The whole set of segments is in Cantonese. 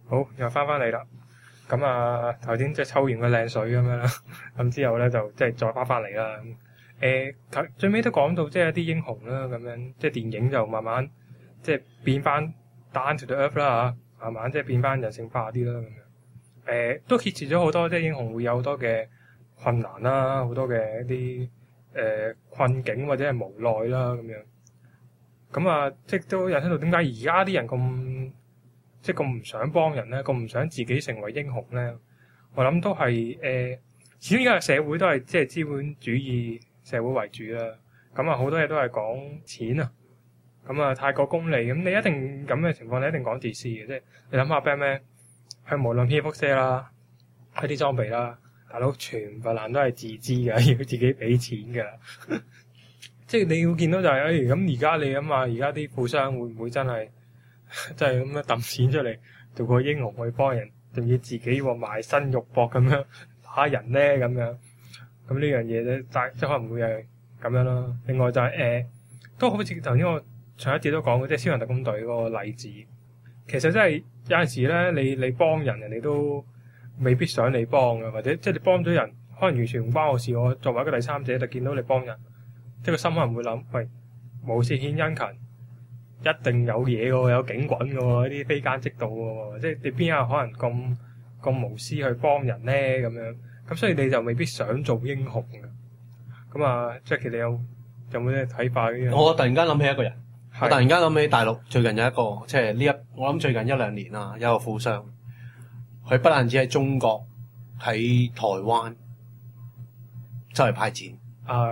好，又翻嚟啦。咁啊，頭先即係抽完個靚水咁樣啦，咁之後咧就即係再翻嚟啦。最尾都講到即係一啲英雄啦，咁樣即係電影就慢慢即係變翻 down to the earth 啦嚇，慢慢即係變翻人性化啲啦咁樣。都揭示咗好多即係英雄會有好多嘅困難啦，好多嘅一啲困境或者係無奈啦咁樣。咁啊，即係都引申到點解而家啲人咁即係咁唔想幫人咧，咁唔想自己成為英雄咧？我諗都係始終而家嘅社會都係即係資本主義社會為主啦。咁啊，好多嘢都係講錢啊。咁啊，太過功利，咁你一定咁嘅情況，你一定講自私嘅。即係你諗下 Batman，佢無論蝙蝠車啦，佢啲裝備啦，大佬全部爛都係自資㗎，要自己俾錢㗎。即係你要見到就係咁而家你諗下，而家啲富商會唔會真係咁樣揼錢出嚟做個英雄去幫人，仲要自己賣身肉搏咁樣打人咧咁樣？咁呢樣嘢咧，即係可能會係咁樣咯。另外就係都好似頭先我上一節都講過，即係超人特工隊嗰個例子。其實真係有陣時咧，你幫人，人哋都未必想你幫嘅，或者即係你幫咗人，可能完全唔關我事。我作為一個第三者，就見到你幫人，即係個心可能會諗：喂，無事獻殷勤，一定有嘢嘅喎，有警棍嘅喎，啲非奸即盜嘅喎，即係你邊有可能咁無私去幫人咧？咁樣咁，所以你就未必想做英雄嘅。咁啊，Jackie，你有冇咩睇法呢？ 我突然間諗起一個人，我突然間諗起大陸最近有一個，即係我諗最近一兩年啦，有一個富商，佢不但止喺中國，喺台灣就係派錢。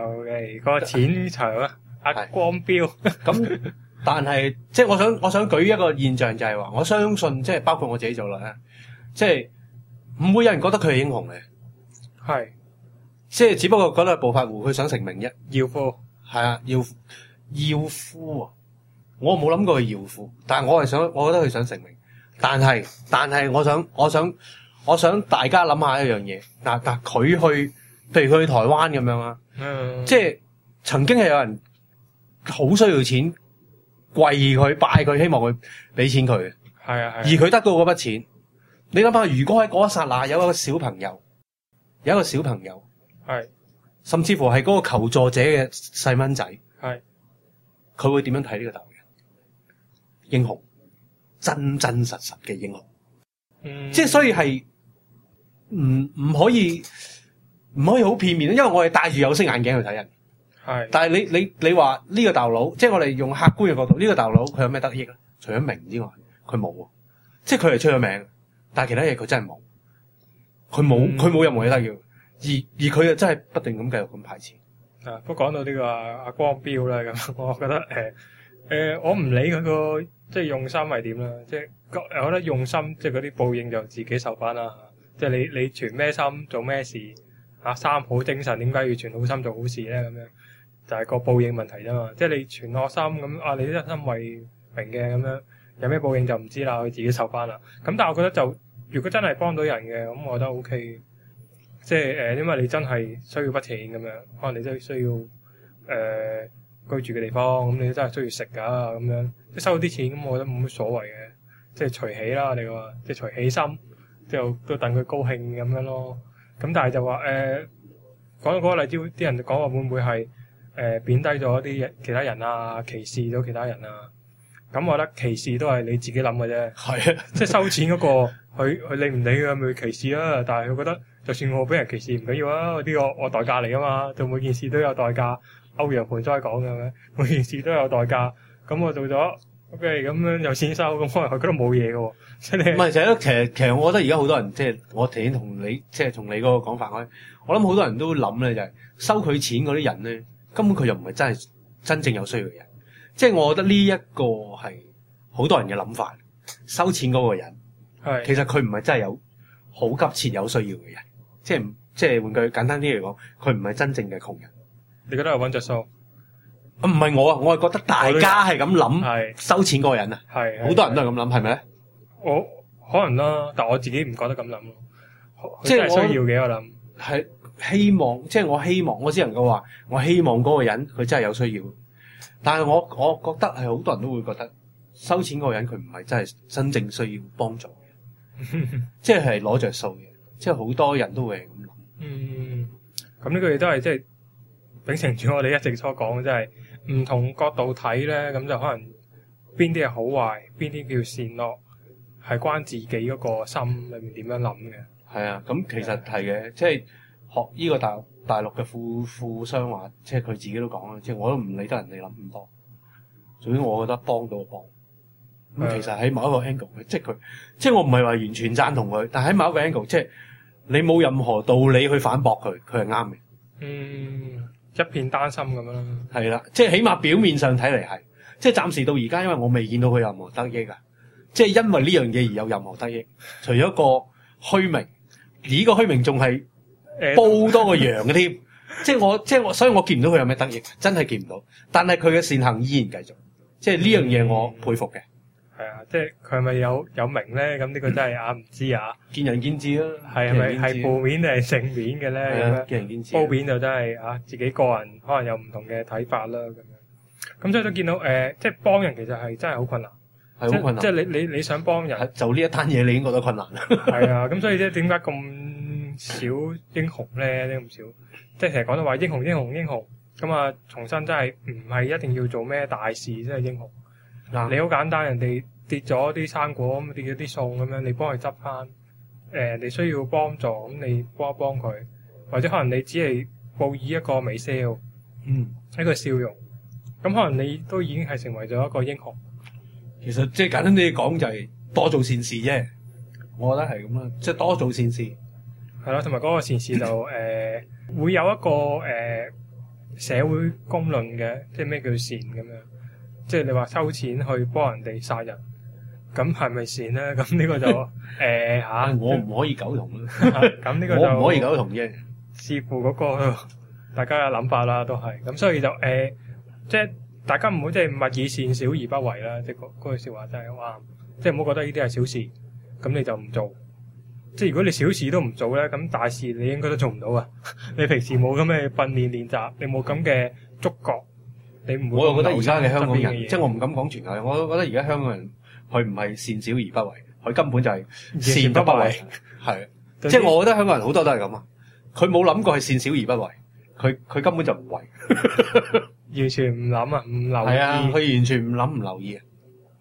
OK，個錢場啊，阿光標咁。但係即係我想舉一個現象，就係話我相信即係包括我自己做啦，即係唔會有人覺得佢係英雄嘅， 係即係只不過覺得係暴發戶佢想成名啫， 要夫係啊，要夫啊，我冇諗過佢要夫，但係我覺得佢想成名，但係我想大家諗下一樣嘢，但佢去譬如佢去台灣咁樣啊，即係曾經係有人好需要錢。跪佢拜佢，希望佢俾錢佢。 係啊， 而佢得到嗰筆錢，你諗下，如果喺嗰一剎那有一個小朋友， 係， 甚至乎係嗰個求助者嘅細蚊仔， 係， 佢會點樣睇呢個大陸人？英雄，真真實實嘅英雄。即係所以係唔可以好片面，因為我係戴住有色眼鏡去睇人。 係， 但係你話呢個大佬，即係我哋用客觀嘅角度，呢個大佬佢有咩得益咧？除咗名之外，佢冇，即係佢係出咗名，但係其他嘢佢真係冇，佢冇任何嘢得益，而佢又真係不斷咁繼續咁派錢。 不過講到呢個阿光標啦，咁我覺得我唔理佢個即係用心係點啦，即係我覺得用心即係嗰啲報應就自己受翻啦。即係你存咩心做咩事三好精神，點解要存好心做好事咧？咁樣。就係個報應問題啫嘛，即係你全惡心咁你一心為名嘅咁樣，有咩報應就唔知啦，佢自己受翻啦。咁但係我覺得就如果真係幫到人嘅，咁我覺得 OK。即係因為你真係需要筆錢咁樣，可能你真係需要居住嘅地方，咁你真係需要食㗎咁樣，即係收到啲錢咁，我覺得冇乜所謂嘅，即係隨喜啦，你話即係隨喜心，之後都等佢高興咁樣咯。咁但係就話講到嗰個例子，啲人就講話會唔會係？貶低咗啲其他人啊，歧視咗其他人啊，咁我覺得歧視都係你自己諗嘅啫。 係啊， 即係收錢嗰個，佢理唔理嘅咪歧視啦。但係佢覺得，就算我俾人歧視唔緊要啊，呢個我代價嚟啊嘛，做每件事都有代價。歐陽盆栽講嘅咩？每件事都有代價。咁我做咗 OK，咁樣有錢收，咁可能佢覺得冇嘢嘅喎。即係唔係就係咯，其實我覺得而家好多人即係我頭先同你即係從你嗰個講法我諗好多人都諗咧就係收佢錢嗰啲人咧。根本佢又唔係真正有需要嘅人，即係我覺得呢一個係好多人嘅諗法。收錢嗰個人，其實佢唔係真係有好急切有需要嘅人，即係換句簡單啲嚟講，佢唔係真正嘅窮人。 你覺得係揾着數？ 唔係我係覺得大家係咁諗，收錢嗰個人啊，好多人都係咁諗，係咪咧？ 我可能啦，但我自己唔覺得咁諗咯。即係需要嘅，我諗係。希望即係我只能夠話，我希望嗰個人佢真係有需要。但係我覺得係好多人都會覺得收錢嗰個人佢唔係真係真正需要幫助嘅。 即係攞着數嘅，即係好多人都會係咁諗。 咁呢個亦都係即係秉承住我哋一直所講嘅，即係唔同角度睇咧，咁就可能邊啲係好壞，邊啲叫善惡，係關自己嗰個心裏面點樣諗嘅。 係啊，咁其實係嘅，即係學呢個大陸嘅富商話，即係佢自己都講啦，即係我都唔理得人哋諗咁多，總之我覺得幫到就幫。咁其實喺某一個 angle，即係我唔係話完全贊同佢，但係喺某一個 angle，即係你冇任何道理去反駁佢，佢係啱嘅。 一片丹心咁樣啦。 係啦，即係起碼表面上睇嚟係，即係暫時到而家，因為我未見到佢有任何得益啊，即係因為呢樣嘢而有任何得益，除咗一個虛名，而呢個虛名仲係煲多個羊嘅添。即係我，所以我見唔到佢有咩得益，真係見唔到。但係佢嘅善行依然繼續，即係呢樣嘢我佩服嘅。 係啊，即係佢係咪有名咧？咁呢個真係唔知啊， 見仁見智啦。 係咪係負面定係正面嘅咧？咁樣見仁見智。 褒面就真係自己個人可能有唔同嘅睇法啦。咁樣咁所以都見到即係幫人其實係真係好困難， 係好困難。 即係你想幫人， 就呢一單嘢你已經覺得困難啦。 係啊，咁所以即係點解咁少英雄咧？呢咁少，即係成日講到話英雄咁啊！重新真係唔係一定要做咩大事先係英雄。你好簡單，人哋跌咗啲生果咁，跌咗啲餸咁樣，你幫佢執翻。你需要幫助咁，你幫一幫佢，或者可能你只係報以一個微笑，一個笑容，咁可能你都已經係成為咗一個英雄。 其實即係簡單啲講，就係多做善事啫。我覺得係咁啦，即係多做善事。 係啦，同埋嗰個善事就會有一個社會公論嘅，即係咩叫善咁樣。即係你話收錢去幫人哋殺人，咁係咪善咧？咁呢個就我唔可以苟同啦。 咁呢個就我唔可以苟同啫。 視乎嗰個大家嘅諗法啦，都係咁，所以就即係大家唔好即係勿以善小而不為啦。即係嗰句説話真係好啱。即係唔好覺得呢啲係小事，咁你就唔做。即係如果你小事都唔做咧，咁大事你應該都做唔到啊！你平時冇咁嘅訓練練習，你冇咁嘅觸覺。 我又覺得而家嘅香港人，即係我唔敢講全球人，我都覺得而家香港人佢唔係善小而不為，佢根本就係善不為。係，即係我覺得香港人好多都係咁啊！佢冇諗過係善小而不為，佢根本就唔為， 完全唔諗啊，唔留意。 係啊，佢完全唔諗唔留意啊。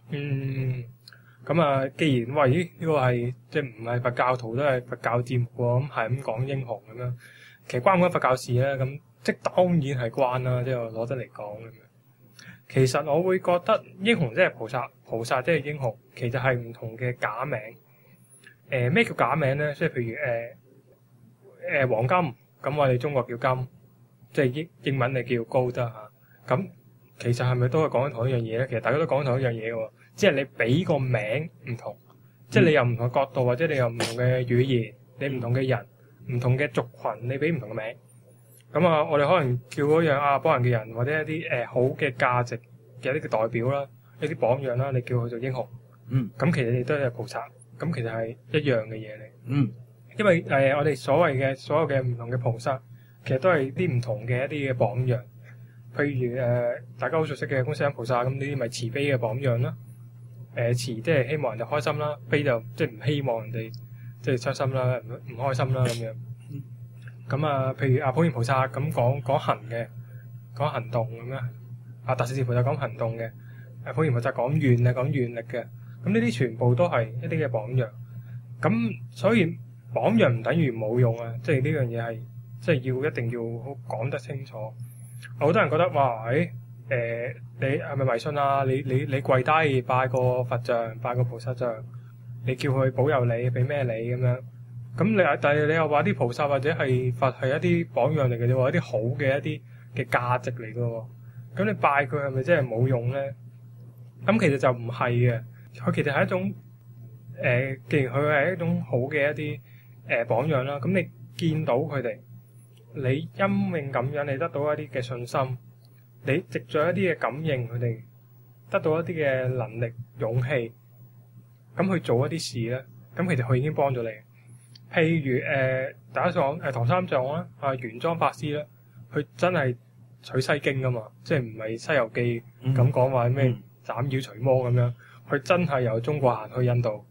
咁啊，既然話呢個係即係唔係佛教徒都係佛教節目喎，咁係咁講英雄咁樣，其實關唔關佛教事咧？咁即當然係關啦，即係我攞得嚟講咁樣。其實我會覺得英雄即係菩薩，菩薩即係英雄，其實係唔同嘅假名。咩叫假名咧？即係譬如黃金，咁我哋中國叫金，即係英文你叫高得嚇。咁其實係咪都係講緊同一樣嘢咧？其實大家都講同一樣嘢嘅喎，即係你俾個名唔同，即係你有唔同嘅角度，或者你有唔同嘅語言，你唔同嘅人、唔同嘅族群，你俾唔同嘅名。咁啊，我哋可能叫嗰樣幫人嘅人，或者一啲好嘅價值嘅一啲嘅代表啦，一啲榜樣啦，你叫佢做英雄。咁其實你都係菩薩，咁其實係一樣嘅嘢嚟。因為我哋所謂嘅所有嘅唔同嘅菩薩，其實都係啲唔同嘅一啲嘅榜樣。譬如大家好熟悉嘅觀世音菩薩，咁呢啲咪慈悲嘅榜樣啦。慈即係希望人哋開心啦，悲就即係唔希望人哋即係傷心啦、唔開心啦咁樣。咁啊，譬如普賢菩薩咁講行嘅，講行動咁樣。大勢至菩薩講行動嘅，普賢菩薩講願啊，講願力嘅。咁呢啲全部都係一啲嘅榜樣。咁所以榜樣唔等於冇用啊！即係呢樣嘢係即係一定要好講得清楚。好多人覺得哇，你係咪迷信啊？你跪低拜個佛像，拜個菩薩像，你叫佢保佑你，俾咩你咁樣？咁但係你又話啲菩薩或者係佛係一啲榜樣嚟嘅啫喎，一啲好嘅一啲嘅價值嚟嘅喎。咁你拜佢係咪真係冇用咧？咁其實就唔係嘅，佢其實係一種既然佢係一種好嘅一啲榜樣啦，咁你見到佢哋，你因應咁樣，你得到一啲嘅信心，你藉著一啲嘅感應，佢哋得到一啲嘅能力、勇氣，咁去做一啲事咧，咁其實佢已經幫咗你。譬如大家講唐三藏啦，玄奘法師啦，佢真係取西經噶嘛，即係唔係《西遊記》咁講話咩斬妖除魔咁樣，佢真係由中國行去印度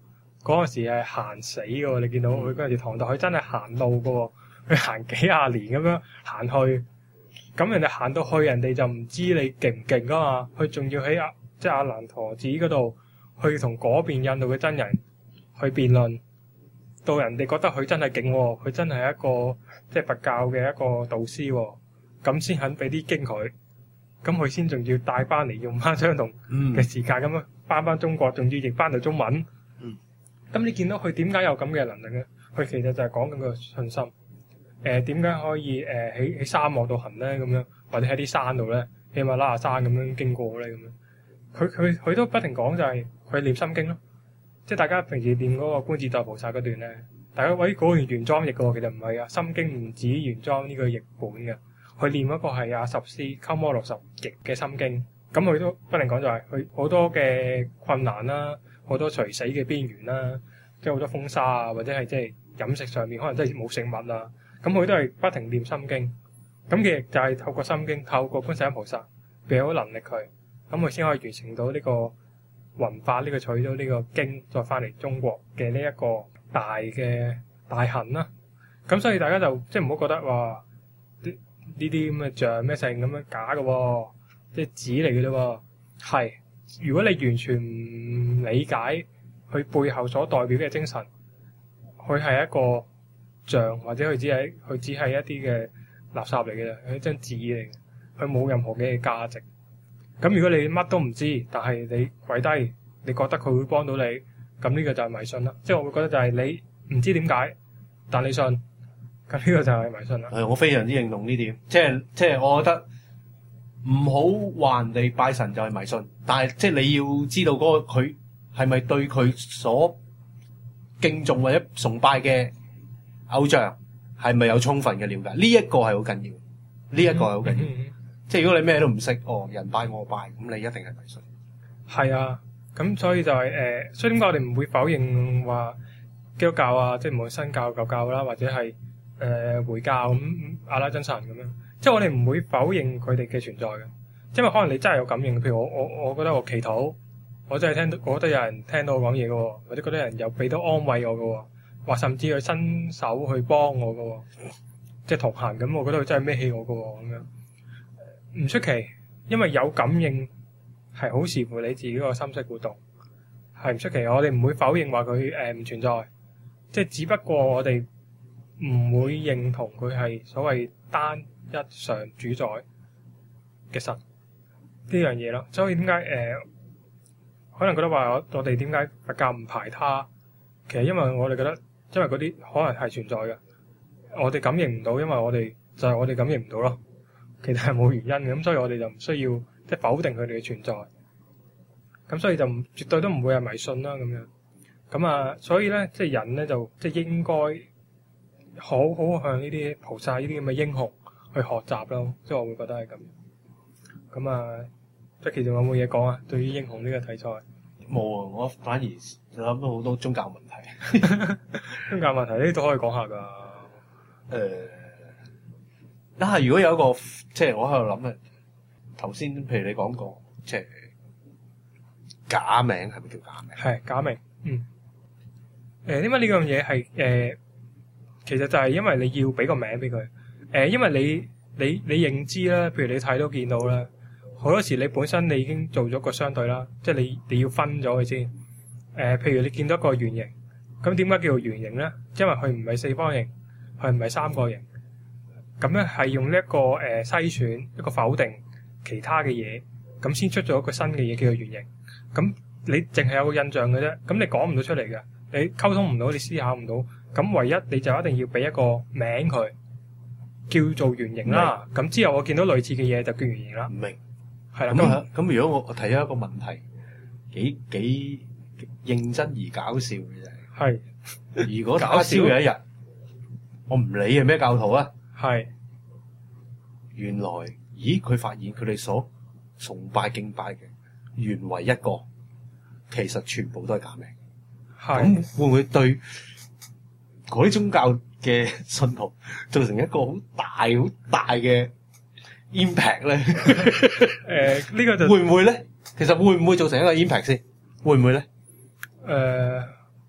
嗰陣時係行死嘅喎，你見到佢嗰陣時唐代佢真係行路嘅喎，佢行幾廿年咁樣行去，咁人哋行到去，人哋就唔知你勁唔勁噶嘛，佢仲要喺即係阿蘭陀寺嗰度去同嗰邊印度嘅真人去辯論，到人哋覺得佢真係勁喎，佢真係一個即係佛教嘅一個導師喎，咁先肯俾啲經佢，咁佢先仲要帶翻嚟用翻相同嘅時間咁樣翻中國，仲要譯翻到中文。咁你見到佢點解有咁嘅能力咧？佢其實就係講緊個信心。點解可以喺沙漠度行咧？咁樣或者喺啲山度咧，喜馬拉雅山咁樣經過咧？咁樣佢都不停講就係佢念心經咯。即係大家平時念嗰個觀自在菩薩嗰段咧，大家嗰段原裝譯嘅喎，其實唔係啊。心經唔止原裝呢個譯本嘅，佢念嗰個係阿十師鳩摩羅什譯嘅心經。咁佢都不停講就係佢好多嘅困難啦。好多垂死嘅邊緣啦，即係好多風沙啊，或者係即係飲食上面可能真係冇食物啊，咁佢都係不停念心經。咁嘅就係透過心經，透過觀世音菩薩俾好能力佢，咁佢先可以完成到呢個弘法，呢個取咗呢個經，再翻嚟中國嘅呢一個大行啦。咁所以大家就即係唔好覺得話呢啲咁嘅像咩性咁樣假嘅喎，即係紙嚟嘅啫喎，係。如果你完全唔理解佢背後所代表嘅精神，佢係一個像，或者佢只係一啲嘅垃圾嚟嘅，係一張紙嚟嘅，佢冇任何嘅價值。咁如果你乜都唔知，但係你跪低，你覺得佢會幫到你，咁呢個就係迷信啦。即係我會覺得就係你唔知點解，但你信，咁呢個就係迷信啦。 我非常之認同呢點，即係我覺得。唔好話人哋拜神就係迷信，但係即係你要知道嗰個佢係咪對佢所敬重或者崇拜嘅偶像係咪有充分嘅了解？呢一個係好緊要，呢一個係好緊要。即係如果你咩都唔識，人拜我拜，咁你一定係迷信。 係啊，咁所以就係所以點解我哋唔會否認話基督教啊，即係無論新教舊教啦，或者係回教咁阿拉真神咁樣。即係我哋唔會否認佢哋嘅存在嘅，因為可能你真係有感應。譬如我覺得我祈禱，我真係聽到，我覺得有人聽到我講嘢嘅喎，或者覺得有人又俾到安慰我嘅喎，或甚至佢伸手去幫我嘅喎，即係同行咁，我覺得佢真係孭起我嘅喎咁樣，唔出奇，因為有感應係好視乎你自己個心識活動，係唔出奇。我哋唔會否認話佢唔存在，即係只不過我哋唔會認同佢係所謂單一常主宰嘅神呢樣嘢咯，所以點解可能覺得話我哋點解佛教唔排他？其實因為我哋覺得，因為嗰啲可能係存在嘅，我哋感應唔到，因為我哋就係我哋感應唔到咯。其實係冇原因嘅，咁所以我哋就唔需要即係否定佢哋嘅存在。咁所以就絕對都唔會係迷信啦咁樣。咁啊，所以咧即係人咧就即係應該好好向呢啲菩薩呢啲咁嘅英雄去學習咯，即係我會覺得係咁。咁啊，Jackie仲有冇嘢講啊？對於英雄呢個題材， 冇啊！我反而諗到好多宗教問題。 宗教問題呢都可以講下㗎。 但係如果有一個，即係我喺度諗咧，頭先譬如你講過，即係假名係咪叫假名？係假名，點解呢樣嘢係其實就係因為你要俾個名俾佢。因為你認知啦，譬如你睇到見到啦，好多時你本身你已經做咗個相對啦，即係你要分咗佢先。譬如你見到一個圓形，咁點解叫做圓形咧？因為佢唔係四方形，佢唔係三角形。咁咧係用呢一個篩選一個否定其他嘅嘢，咁先出咗一個新嘅嘢叫做圓形。咁你淨係有個印象嘅啫，咁你講唔到出嚟嘅，你溝通唔到，你思考唔到，咁唯一你就一定要俾一個名佢。叫做圓形啦，咁之後我見到類似嘅嘢就叫圓形啦。唔明， 係啦。 咁如果我提咗一個問題，幾認真而搞笑嘅啫。係。如果打消有一日，我唔理係咩教徒啊。係。原來，佢發現佢哋所崇拜敬拜嘅原為一個，其實全部都係假名。係。咁會唔會對嗰啲宗教嘅信徒造成一個好大嘅 impact 咧？ 呢個就會唔會咧？其實會唔會造成一個 impact 先？會唔會咧？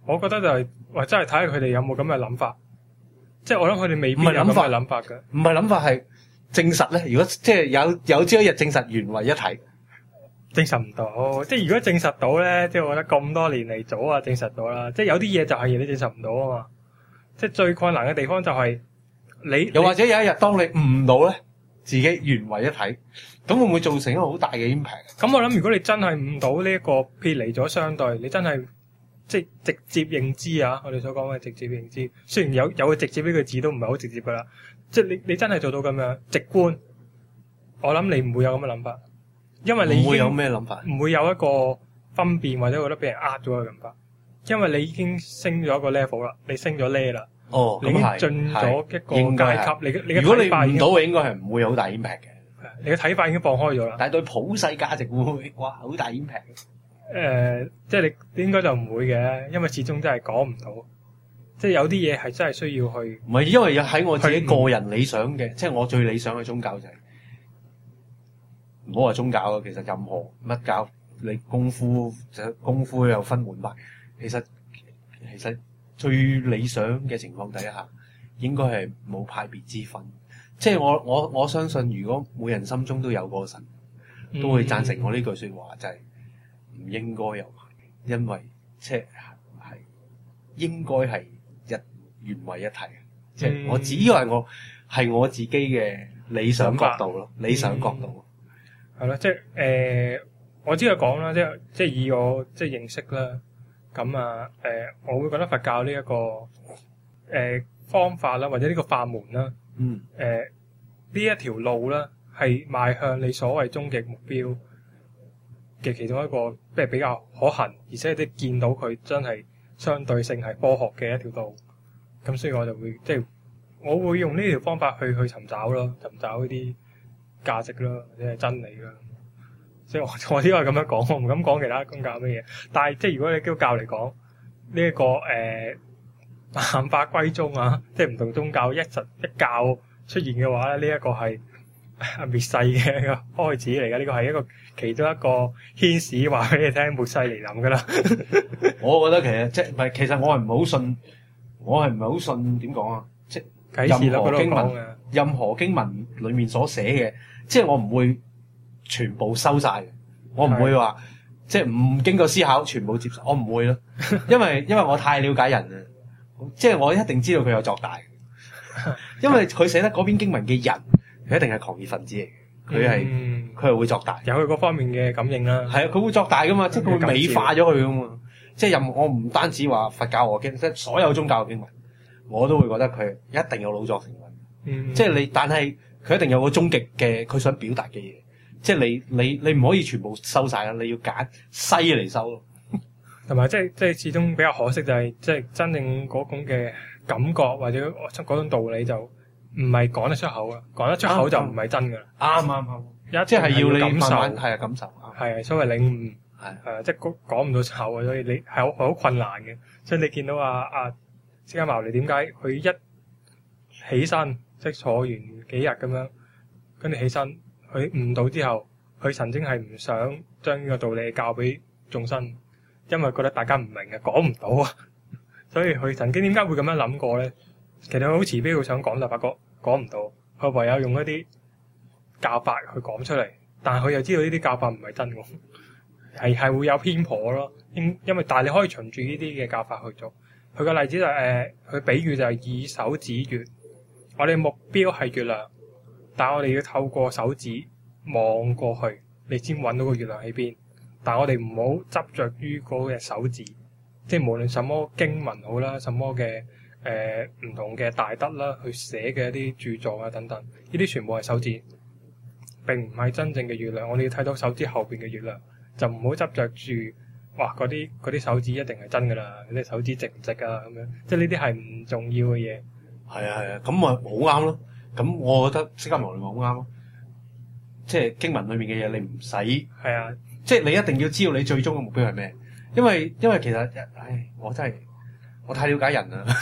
我覺得就係或者係睇下佢哋有冇咁嘅諗法。即係我諗佢哋未必有咁嘅諗法嘅。 唔係諗法係證實咧。如果即係有朝一日證實原為一體， 證實唔到。即係如果證實到咧，即係我覺得咁多年嚟早啊證實到啦。即係有啲嘢就係你證實唔到啊嘛。即係最困難嘅地方就係你又或者有一日當你悟唔到咧，自己原為一體，咁會唔會造成一個好大嘅 impact？ 咁我諗如果你真係悟到呢一個撇離咗相對，你真係即係直接認知啊！我哋所講嘅直接認知，雖然有個直接呢個字都唔係好直接噶啦，即係你真係做到咁樣直觀，我諗你唔會有咁嘅諗法，因為你唔會有咩諗法， 唔會有一個分辨或者覺得俾人呃咗嘅諗法，因為你已經升咗一個 level 啦，你升咗 level 啦， 哦， 你已經進咗一個階級，你嘅如果你睇法已經悟到嘅，應該係唔會有好大 impact 嘅。 你嘅睇法已經放開咗啦。 但係對普世價值會唔會哇好大 impact？ 即係你應該就唔會嘅，因為始終真係講唔到，即係有啲嘢係真係需要去。 唔係，因為喺我自己個人理想嘅，即係我最理想嘅宗教就係唔好話宗教啊，其實任何乜教，你功夫有分門派，其實最理想嘅情況底下，應該係冇派別之分。即係我相信，如果每人心中都有個神，都會贊成我呢句說話，就係唔應該有派，因為即係應該係原為一體。即係我只係我自己嘅理想角度咯，理想角度。 係咯，即係我知佢講啦，即係以我即係認識啦，咁啊我會覺得佛教呢一個方法啦，或者呢個法門啦，呢一條路啦，係邁向你所謂終極目標嘅其中一個，即係比較可行，而且你見到佢真係相對性係科學嘅一條路。咁所以我就會即係我會用呢條方法去尋找咯，尋找呢啲價值咯，或者係真理咯。即係我呢個係咁樣講，我唔敢講其他宗教乜嘢。但係即係如果你基督教嚟講，呢一個萬法歸宗啊，即係唔同宗教一教出現嘅話咧，呢一個係滅世嘅一個開始嚟嘅。呢個係一個其中一個牽使話俾你聽，末世嚟臨噶啦。 我覺得其實我係唔係好信點講啊？即係任何經文裏面所寫嘅，即係我唔會全部收晒嘅。我唔會話即係唔經過思考全部接受，我唔會咯。因為我太了解人啦，即係我一定知道佢有作大。因為佢寫得嗰篇經文嘅人，佢一定係狂熱分子嚟嘅，佢係會作大， 有佢嗰方面嘅感應啦。 係啊，佢會作大噶嘛，即係佢會美化咗佢噶嘛。即係我唔單止話佛教和經，即係所有宗教嘅經文，我都會覺得佢一定有老作成分。即係但係佢一定有個終極嘅佢想表達嘅嘢。即係你唔可以全部收晒啦，你要揀西嚟收咯。 同埋即係始終比較可惜就係即係真正嗰種嘅感覺或者嗰種道理就唔係講得出口啊，講得出口就唔係真噶啦。啱，即係要你感受， 係啊，感受係所謂領悟係即係講唔到出口啊，所以你係好困難嘅。所以你見到釋迦牟尼點解佢一起身即係坐完幾日咁樣，跟住起身佢悟到之後，佢曾經係唔想將呢個道理教俾眾生，因為覺得大家唔明啊，講唔到啊。所以佢曾經點解會咁樣諗過咧？其實佢好慈悲，佢想講就發覺講唔到，佢唯有用一啲教法去講出嚟。但係佢又知道呢啲教法唔係真嘅，係會有偏頗咯。因為但係你可以循住呢啲嘅教法去做。佢個例子就佢比喻就係以手指月，我哋目標係月亮，但係我哋要透過手指望過去，你先揾到個月亮喺邊。但係我哋唔好執着於嗰隻手指。即係無論什麼經文好啦，什麼嘅唔同嘅大德啦，去寫嘅一啲著作啊等等，呢啲全部係手指，並唔係真正嘅月亮。我哋要睇到手指後邊嘅月亮，就唔好執着住，哇！嗰啲手指一定係真㗎啦，嗰啲手指值唔值啊咁樣，即係呢啲係唔重要嘅嘢。 係啊，咁咪好啱咯。咁我覺得釋迦牟尼咪好啱咯。即係經文裏面嘅嘢，你唔使係啊，即係你一定要知道你最終嘅目標係咩。因為其實，我太了解人啦，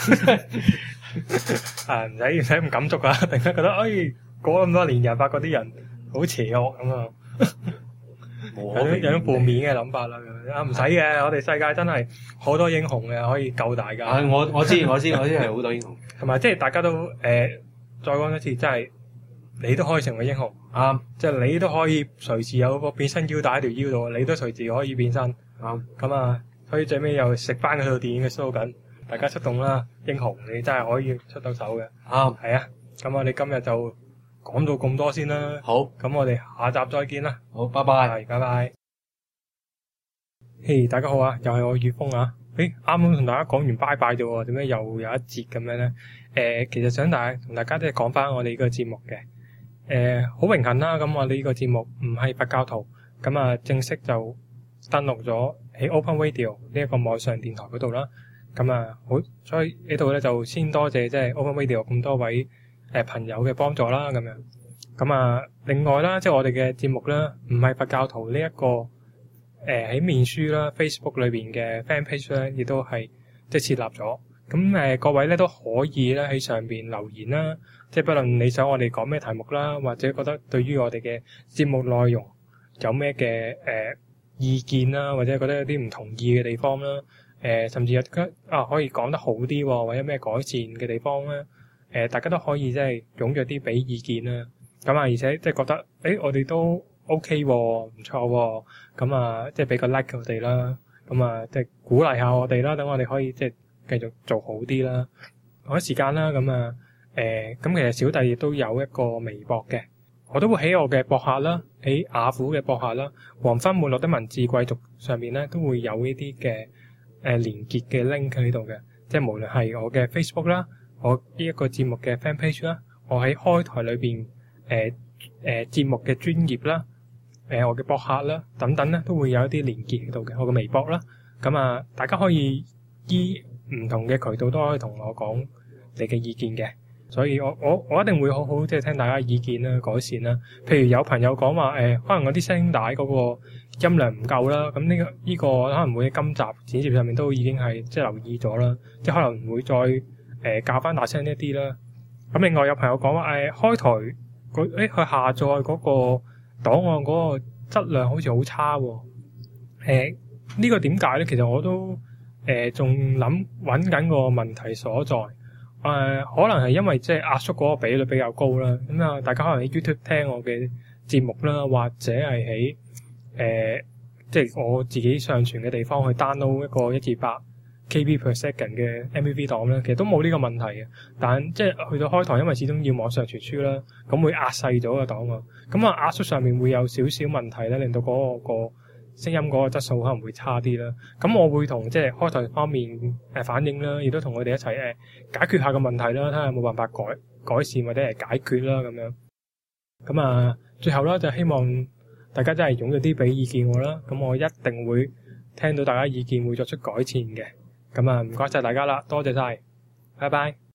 唔使咁感觸啊！突然間覺得，過咁多年又發覺啲人好邪惡咁啊！ 有種負面嘅諗法啦。啊，唔使嘅，我哋世界真係好多英雄嘅，可以救大家。 我知係好多英雄。 同埋即係大家都再講一次，真係你都可以成為英雄。 啱， 即係你都可以隨時有個變身腰帶喺條腰度，你都隨時可以變身。 啱。 咁啊，所以最尾又食翻嗰套電影嘅 slogan，大家出動啦！英雄，你真係可以出到手嘅。 啱。 係啊，咁我哋今日就講到咁多先啦。 好， 咁我哋下集再見啦。 好，拜拜。 係，拜拜。嘿，大家好啊，又係我宇峰啊。啱啱同大家講完拜拜啫喎，點解又有一節咁樣咧？其實想同大家都係講翻我哋呢個節目嘅。好榮幸啦，咁我哋呢個節目唔係佛教徒，咁啊正式就登錄咗喺 Open Radio 呢一個網上電台嗰度啦。咁啊好，所以呢度咧就先多謝即係 Open Radio 咁多位朋友嘅幫助啦，咁樣。咁啊另外啦，即係我哋嘅節目啦，唔係佛教徒呢一個喺面書啦 Facebook 裏邊嘅 fan page 咧，亦都係即係設立咗。咁各位咧都可以咧喺上邊留言啦，即係不論你想我哋講咩題目啦，或者覺得對於我哋嘅節目內容有咩嘅意見啦，或者覺得有啲唔同意嘅地方啦，甚至有可以講得好啲，或者咩改善嘅地方咧，大家都可以即係踴躍啲俾意見啦。咁啊，而且即係覺得我哋都 OK 喎，唔錯喎，咁啊即係俾個 like 我哋啦，咁啊即係鼓勵下我哋啦，等我哋可以即係繼續做好啲啦。同一時間啦，咁啊咁其實小弟亦都有一個微博嘅，我都會喺我嘅博客啦，喺雅虎嘅博客啦，黃昏沒落的文字貴族上面咧，都會有呢啲嘅連結嘅 link 喺度嘅，即係無論係我嘅 Facebook 啦，我呢一個節目嘅 fan page 啦，我喺開台裏邊節目嘅專頁啦，我嘅博客啦等等咧，都會有一啲連結喺度嘅，我嘅微博啦，咁啊大家可以依唔同嘅渠道都可以同我講你嘅意見嘅，所以我一定會好好即係聽大家意見啦，改善啦。譬如有朋友講話可能我啲聲帶嗰個音量唔夠啦，咁呢個可能會喺今集剪接上面都已經係即係留意咗啦，即係可能會再校翻大聲一啲啦。咁另外有朋友講話開台佢下載嗰個檔案嗰個質量好似好差喎。呢個點解咧？其實我都仲揾緊個問題所在。可能係因為即係壓縮嗰個比率比較高啦。咁啊，大家可能喺 YouTube 聽我嘅節目啦，或者係喺即係我自己上傳嘅地方去 download 一個128 KB per second 嘅 MPV 檔咧，其實都冇呢個問題嘅。但即係去到開台，因為始終要網上傳輸啦，咁會壓細咗個檔案。咁啊，壓縮上面會有少少問題咧，令到嗰個聲音嗰個質素可能會差啲啦。咁我會同即係開台方面反映啦，亦都同佢哋一齊解決下個問題啦，睇下有冇辦法改善或者係解決啦咁樣。咁啊，最後啦就希望大家真係踴躍啲俾意見我啦。咁我一定會聽到大家意見，會作出改善嘅。咁啊，唔該晒大家啦，多謝晒，拜拜。